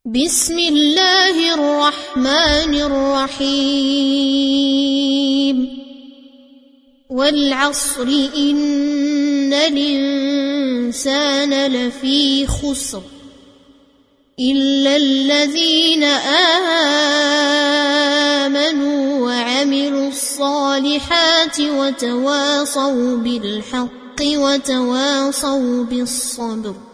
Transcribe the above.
بسم الله الرحمن الرحيم والعصر إن الإنسان لفي خسر إلا الذين آمنوا وعملوا الصالحات وتواصوا بالحق وتواصوا بالصبر